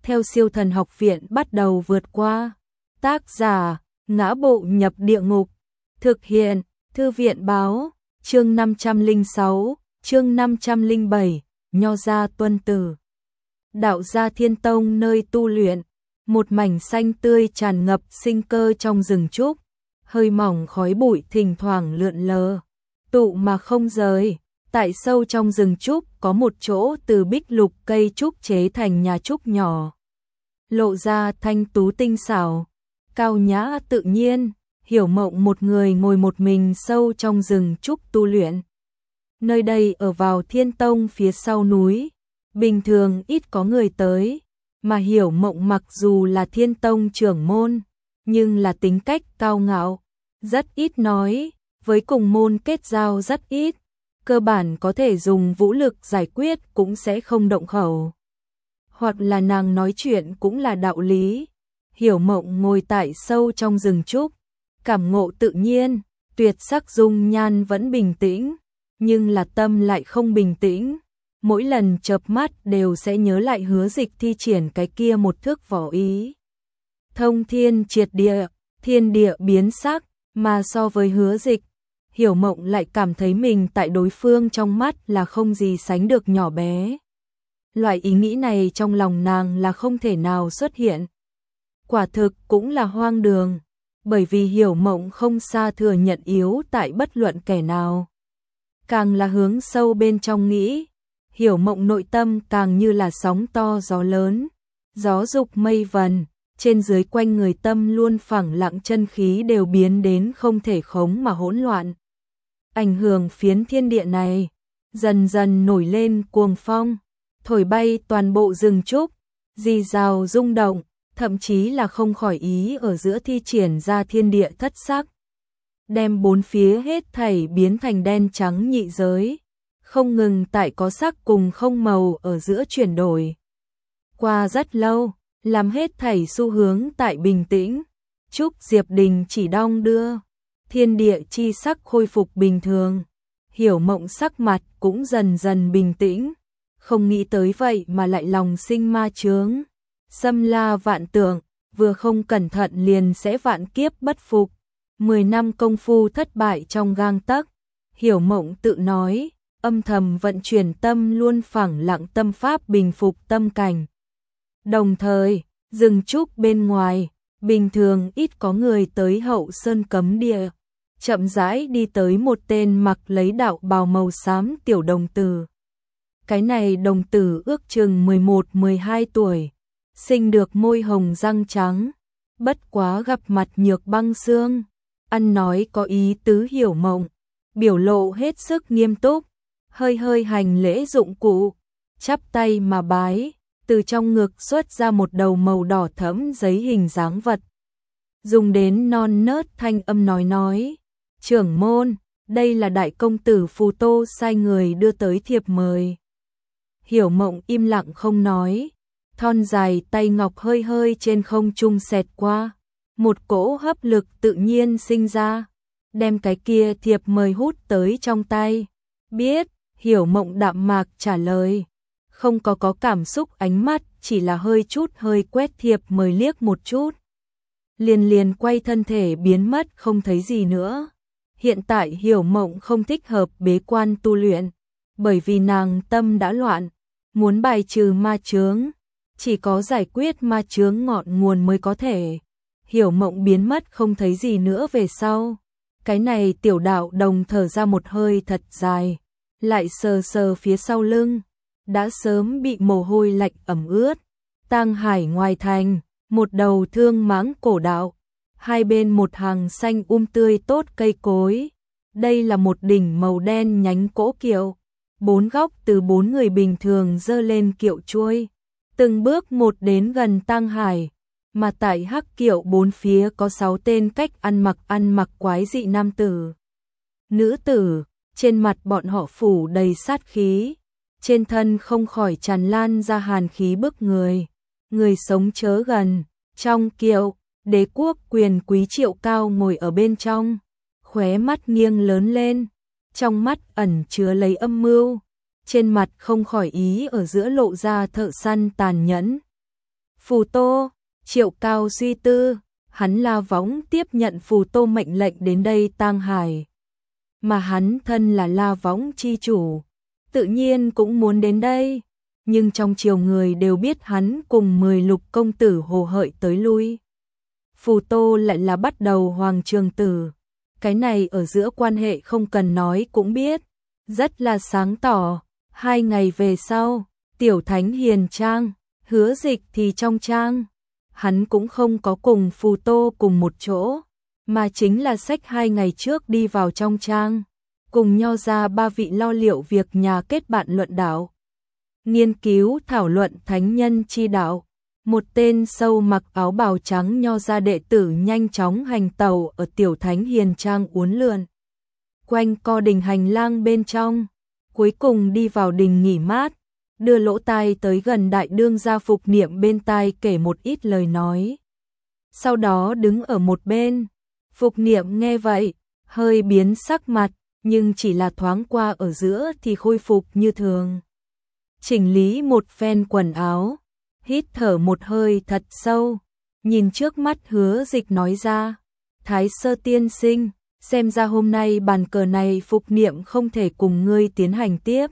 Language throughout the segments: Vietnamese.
theo Siêu Thần Học Viện bắt đầu vượt qua. Tác giả: Ngã Bộ Nhập Địa Ngục. Thực hiện: Thư viện báo. Chương 506, chương 507, Nho gia tuân tử. Đạo gia Thiên Tông nơi tu luyện, một mảnh xanh tươi tràn ngập sinh cơ trong rừng trúc, hơi mỏng khói bụi thỉnh thoảng lượn lờ, tụ mà không rời. Tại sâu trong rừng trúc có một chỗ từ bích lục cây trúc chế thành nhà trúc nhỏ, lộ ra thanh tú tinh xảo, cao nhã tự nhiên. Hiểu Mộng một người ngồi một mình sâu trong rừng trúc tu luyện. Nơi đây ở vào Thiên Tông phía sau núi, bình thường ít có người tới, mà Hiểu Mộng mặc dù là Thiên Tông trưởng môn, nhưng là tính cách cao ngạo, rất ít nói, với cùng môn kết giao rất ít, cơ bản có thể dùng vũ lực giải quyết cũng sẽ không động khẩu. Hoặc là nàng nói chuyện cũng là đạo lý. Hiểu Mộng ngồi tại sâu trong rừng trúc, cảm ngộ tự nhiên, tuyệt sắc dung nhan vẫn bình tĩnh, nhưng là tâm lại không bình tĩnh. Mỗi lần chợp mắt đều sẽ nhớ lại Hứa Dịch thi triển cái kia một thước võ ý. Thông thiên triệt địa, thiên địa biến sắc, mà so với Hứa Dịch, Hiểu Mộng lại cảm thấy mình tại đối phương trong mắt là không gì sánh được nhỏ bé. Loại ý nghĩ này trong lòng nàng là không thể nào xuất hiện. Quả thực cũng là hoang đường, bởi vì Hiểu Mộng không xa thừa nhận yếu tại bất luận kẻ nào. Càng là hướng sâu bên trong nghĩ, Hiểu Mộng nội tâm càng như là sóng to gió lớn, gió dục mây vần, trên dưới quanh người tâm luôn phẳng lặng, chân khí đều biến đến không thể khống mà hỗn loạn. Ảnh hưởng phiến thiên địa này, dần dần nổi lên cuồng phong, thổi bay toàn bộ rừng trúc, rì rào rung động, thậm chí là không khỏi ý ở giữa thi triển ra thiên địa thất sắc, đem bốn phía hết thảy biến thành đen trắng nhị giới, không ngừng tại có sắc cùng không màu ở giữa chuyển đổi. Qua rất lâu, làm hết thảy xu hướng tại bình tĩnh, Trúc Diệp Đình chỉ đong đưa, thiên địa chi sắc khôi phục bình thường, Hiểu Mộng sắc mặt cũng dần dần bình tĩnh, không nghĩ tới vậy mà lại lòng sinh ma chướng. Xâm la vạn tượng, vừa không cẩn thận liền sẽ vạn kiếp bất phục. 10 năm công phu thất bại trong gang tấc. Hiểu Mộng tự nói, âm thầm vận chuyển tâm luôn phẳng lặng tâm pháp bình phục tâm cảnh. Đồng thời, rừng trúc bên ngoài, bình thường ít có người tới hậu sơn cấm địa. Chậm rãi đi tới một tên mặc lấy đạo bào màu xám tiểu đồng tử. Cái này đồng tử ước chừng 11-12 tuổi. Sinh được môi hồng răng trắng, bất quá gặp mặt nhược băng xương, ăn nói có ý tứ. Hiểu Mộng biểu lộ hết sức nghiêm túc, hơi hơi hành lễ dụng cụ, chắp tay mà bái, từ trong ngực xuất ra một đầu màu đỏ thẫm giấy hình dáng vật, dùng đến non nớt thanh âm nói, trưởng môn, đây là đại công tử Phù Tô sai người đưa tới thiệp mời. Hiểu Mộng im lặng không nói. Thon dài tay ngọc hơi hơi trên không trung xẹt qua, một cỗ hấp lực tự nhiên sinh ra, đem cái kia thiệp mời hút tới trong tay. Biết, Hiểu Mộng đạm mạc trả lời, không có cảm xúc, ánh mắt chỉ là hơi quét thiệp mời liếc một chút. Liền quay thân thể biến mất không thấy gì nữa. Hiện tại Hiểu Mộng không thích hợp bế quan tu luyện, bởi vì nàng tâm đã loạn, muốn bài trừ ma chướng. Chỉ có giải quyết ma chướng ngọn nguồn mới có thể. Hiểu Mộng biến mất không thấy gì nữa về sau. Cái này tiểu đạo đồng thở ra một hơi thật dài, lại sờ sờ phía sau lưng, đã sớm bị mồ hôi lạnh ẩm ướt. Tang Hải ngoài thành, một đầu thương mãng cổ đạo, hai bên một hàng xanh tươi tốt cây cối. Đây là một đỉnh màu đen nhánh cỗ kiệu, bốn góc từ bốn người bình thường giơ lên kiệu chuôi, từng bước một đến gần Tang Hải, mà tại hắc kiệu bốn phía có 6 tên cách ăn mặc quái dị nam tử, nữ tử, trên mặt bọn họ phủ đầy sát khí, trên thân không khỏi tràn lan ra hàn khí bức người. Người sống chớ gần. Trong kiệu, đế quốc quyền quý Triệu Cao ngồi ở bên trong, khóe mắt nghiêng lớn lên, trong mắt ẩn chứa lấy âm mưu, trên mặt không khỏi ý ở giữa lộ ra thợ săn tàn nhẫn. Phù Tô, Triệu Cao suy tư, hắn La Võng tiếp nhận Phù Tô mệnh lệnh đến đây tang hài. Mà hắn thân là La Võng chi chủ, tự nhiên cũng muốn đến đây, nhưng trong triều người đều biết hắn cùng 10 lục công tử hồ hợi tới lui. Phù Tô lại là bắt đầu hoàng trường tử, cái này ở giữa quan hệ không cần nói cũng biết, rất là sáng tỏ. 2 ngày về sau, Tiểu Thánh Hiền Trang, Hứa Dịch thì trong trang, hắn cũng không có cùng Phù Tô cùng một chỗ, mà chính là xách 2 ngày trước đi vào trong trang, cùng Nho ra 3 vị lo liệu việc nhà kết bạn luận đạo, nghiên cứu thảo luận thánh nhân chi đạo. Một tên sâu mặc áo bào trắng Nho ra đệ tử nhanh chóng hành tàu ở Tiểu Thánh Hiền Trang uốn lượn quanh co đình hành lang bên trong, cuối cùng đi vào đình nghỉ mát, đưa lỗ tai tới gần đại đương gia Phục Niệm bên tai kể một ít lời nói. Sau đó đứng ở một bên, Phục Niệm nghe vậy, hơi biến sắc mặt, nhưng chỉ là thoáng qua ở giữa thì khôi phục như thường. Chỉnh lý một phen quần áo, hít thở một hơi thật sâu, nhìn trước mắt Hứa Dịch nói ra, Thái Sơ tiên sinh, xem ra hôm nay bàn cờ này Phục Niệm không thể cùng ngươi tiến hành tiếp.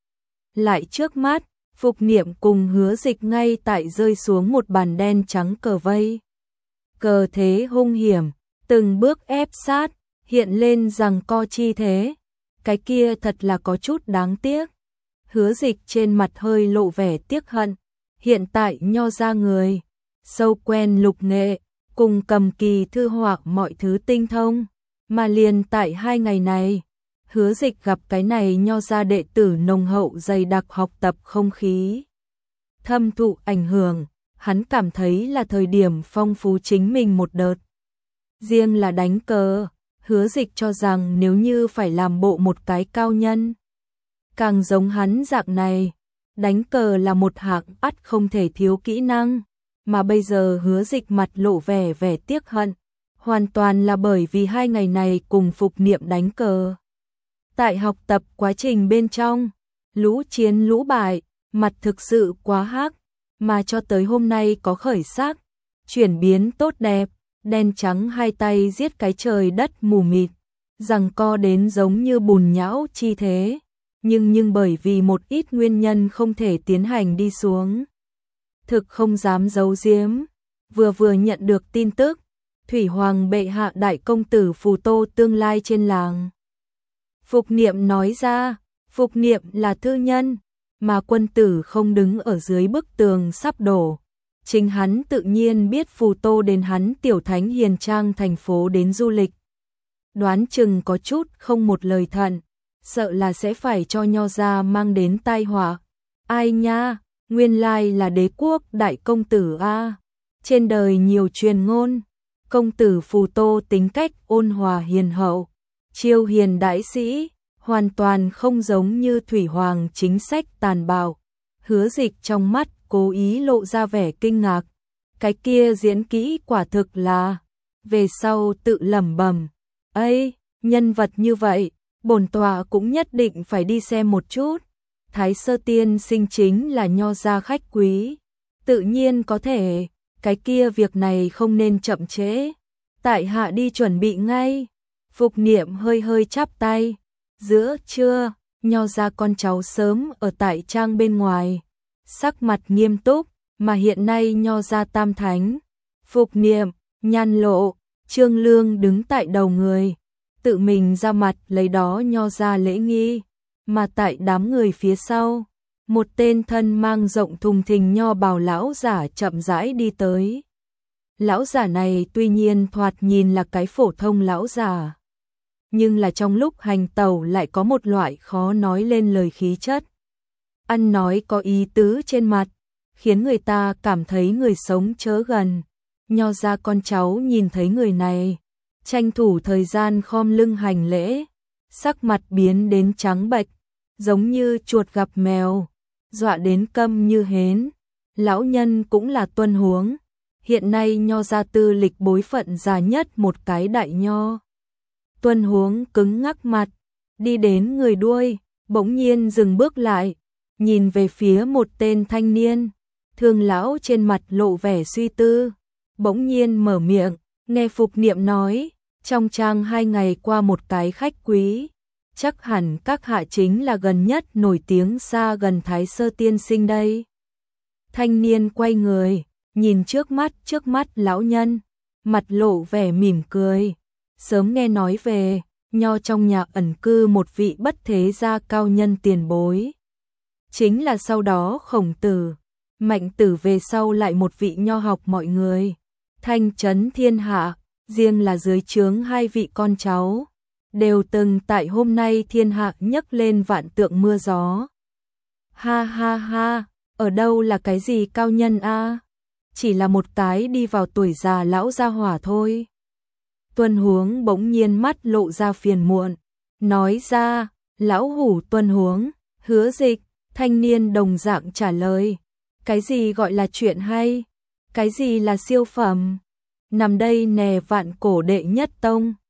Lại trước mắt, Phục Niệm cùng Hứa Dịch ngay tại rơi xuống một bàn đen trắng cờ vây. Cờ thế hung hiểm, từng bước ép sát, hiện lên rằng co chi thế. Cái kia thật là có chút đáng tiếc. Hứa Dịch trên mặt hơi lộ vẻ tiếc hận. Hiện tại Nho ra người, sâu quen lục nghệ, cùng cầm kỳ thư họa mọi thứ tinh thông. Mà liền tại 2 ngày này, Hứa Dịch gặp cái này Nho ra đệ tử nồng hậu dày đặc học tập không khí. Thâm thụ ảnh hưởng, hắn cảm thấy là thời điểm phong phú chính mình một đợt. Riêng là đánh cờ, Hứa Dịch cho rằng nếu như phải làm bộ một cái cao nhân, càng giống hắn dạng này, đánh cờ là một hạng ắt không thể thiếu kỹ năng, mà bây giờ Hứa Dịch mặt lộ vẻ tiếc hận, hoàn toàn là bởi vì 2 ngày này cùng Phục Niệm đánh cờ. Tại học tập quá trình bên trong, lũ chiến lũ bại, mặt thực sự quá hắc, mà cho tới hôm nay có khởi sắc, chuyển biến tốt đẹp, đen trắng hai tay giết cái trời đất mù mịt, giằng co đến giống như bùn nhão chi thế, nhưng bởi vì một ít nguyên nhân không thể tiến hành đi xuống. Thực không dám giấu giếm, vừa nhận được tin tức, Thủy Hoàng bệ hạ đại công tử Phù Tô tương lai trên làng. Phục Niệm nói ra, Phục Niệm là thư nhân, mà quân tử không đứng ở dưới bức tường sắp đổ. Chính hắn tự nhiên biết Phù Tô đến hắn Tiểu Thánh Hiền Trang thành phố đến du lịch. Đoán chừng có chút không một lời thận, sợ là sẽ phải cho Nho ra mang đến tai họa. Ai nha, nguyên lai là đế quốc đại công tử a. Trên đời nhiều truyền ngôn, công tử Phù Tô tính cách ôn hòa hiền hậu, chiêu hiền đại sĩ, hoàn toàn không giống như Thủy Hoàng chính sách tàn bạo. Hứa Dịch trong mắt cố ý lộ ra vẻ kinh ngạc, cái kia diễn kỹ quả thực là, về sau tự lẩm bẩm, ấy, nhân vật như vậy, bổn tọa cũng nhất định phải đi xem một chút. Thái Sơ tiên sinh chính là Nho gia khách quý, tự nhiên có thể, cái kia việc này không nên chậm trễ, tại hạ đi chuẩn bị ngay. Phục Niệm hơi chắp tay, giữa trưa, Nho gia con cháu sớm ở tại trang bên ngoài, sắc mặt nghiêm túc, mà hiện nay Nho gia tam thánh, Phục Niệm, Nhan Lộ, Trương Lương đứng tại đầu người, tự mình ra mặt lấy đó Nho gia lễ nghi, mà tại đám người phía sau, một tên thân mang rộng thùng thình nho bào lão giả chậm rãi đi tới. Lão giả này tuy nhiên thoạt nhìn là cái phổ thông lão giả, nhưng là trong lúc hành tẩu lại có một loại khó nói lên lời khí chất. Ăn nói có ý tứ trên mặt, khiến người ta cảm thấy người sống chớ gần. Nho ra con cháu nhìn thấy người này, tranh thủ thời gian khom lưng hành lễ, sắc mặt biến đến trắng bệch, giống như chuột gặp mèo, dọa đến câm như hến. Lão nhân cũng là tuân huống, hiện nay Nho gia tư lịch bối phận già nhất một cái đại nho. Tuân huống cứng ngắc mặt, đi đến người đuôi, bỗng nhiên dừng bước lại, nhìn về phía một tên thanh niên, Thương lão trên mặt lộ vẻ suy tư, bỗng nhiên mở miệng, nghe Phục Niệm nói, trong trang 2 ngày qua một cái khách quý, chắc hẳn các hạ chính là gần nhất nổi tiếng xa gần Thái Sơ tiên sinh đây. Thanh niên quay người, nhìn trước mắt lão nhân, mặt lộ vẻ mỉm cười, sớm nghe nói về, nho trong nhà ẩn cư một vị bất thế gia cao nhân tiền bối. Chính là sau đó Khổng Tử, Mạnh Tử về sau lại một vị nho học mọi người, thanh trấn thiên hạ, riêng là dưới trướng 2 vị con cháu, đều từng tại hôm nay thiên hạ nhấc lên vạn tượng mưa gió. Ha ha ha, ở đâu là cái gì cao nhân a? Chỉ là một cái đi vào tuổi già lão gia hỏa thôi. Tuân Huống bỗng nhiên mắt lộ ra phiền muộn, nói ra, lão hủ Tuân Huống, Hứa Dịch. Thanh niên đồng dạng trả lời, cái gì gọi là chuyện hay, cái gì là siêu phẩm, nằm đây nè vạn cổ đệ nhất tông.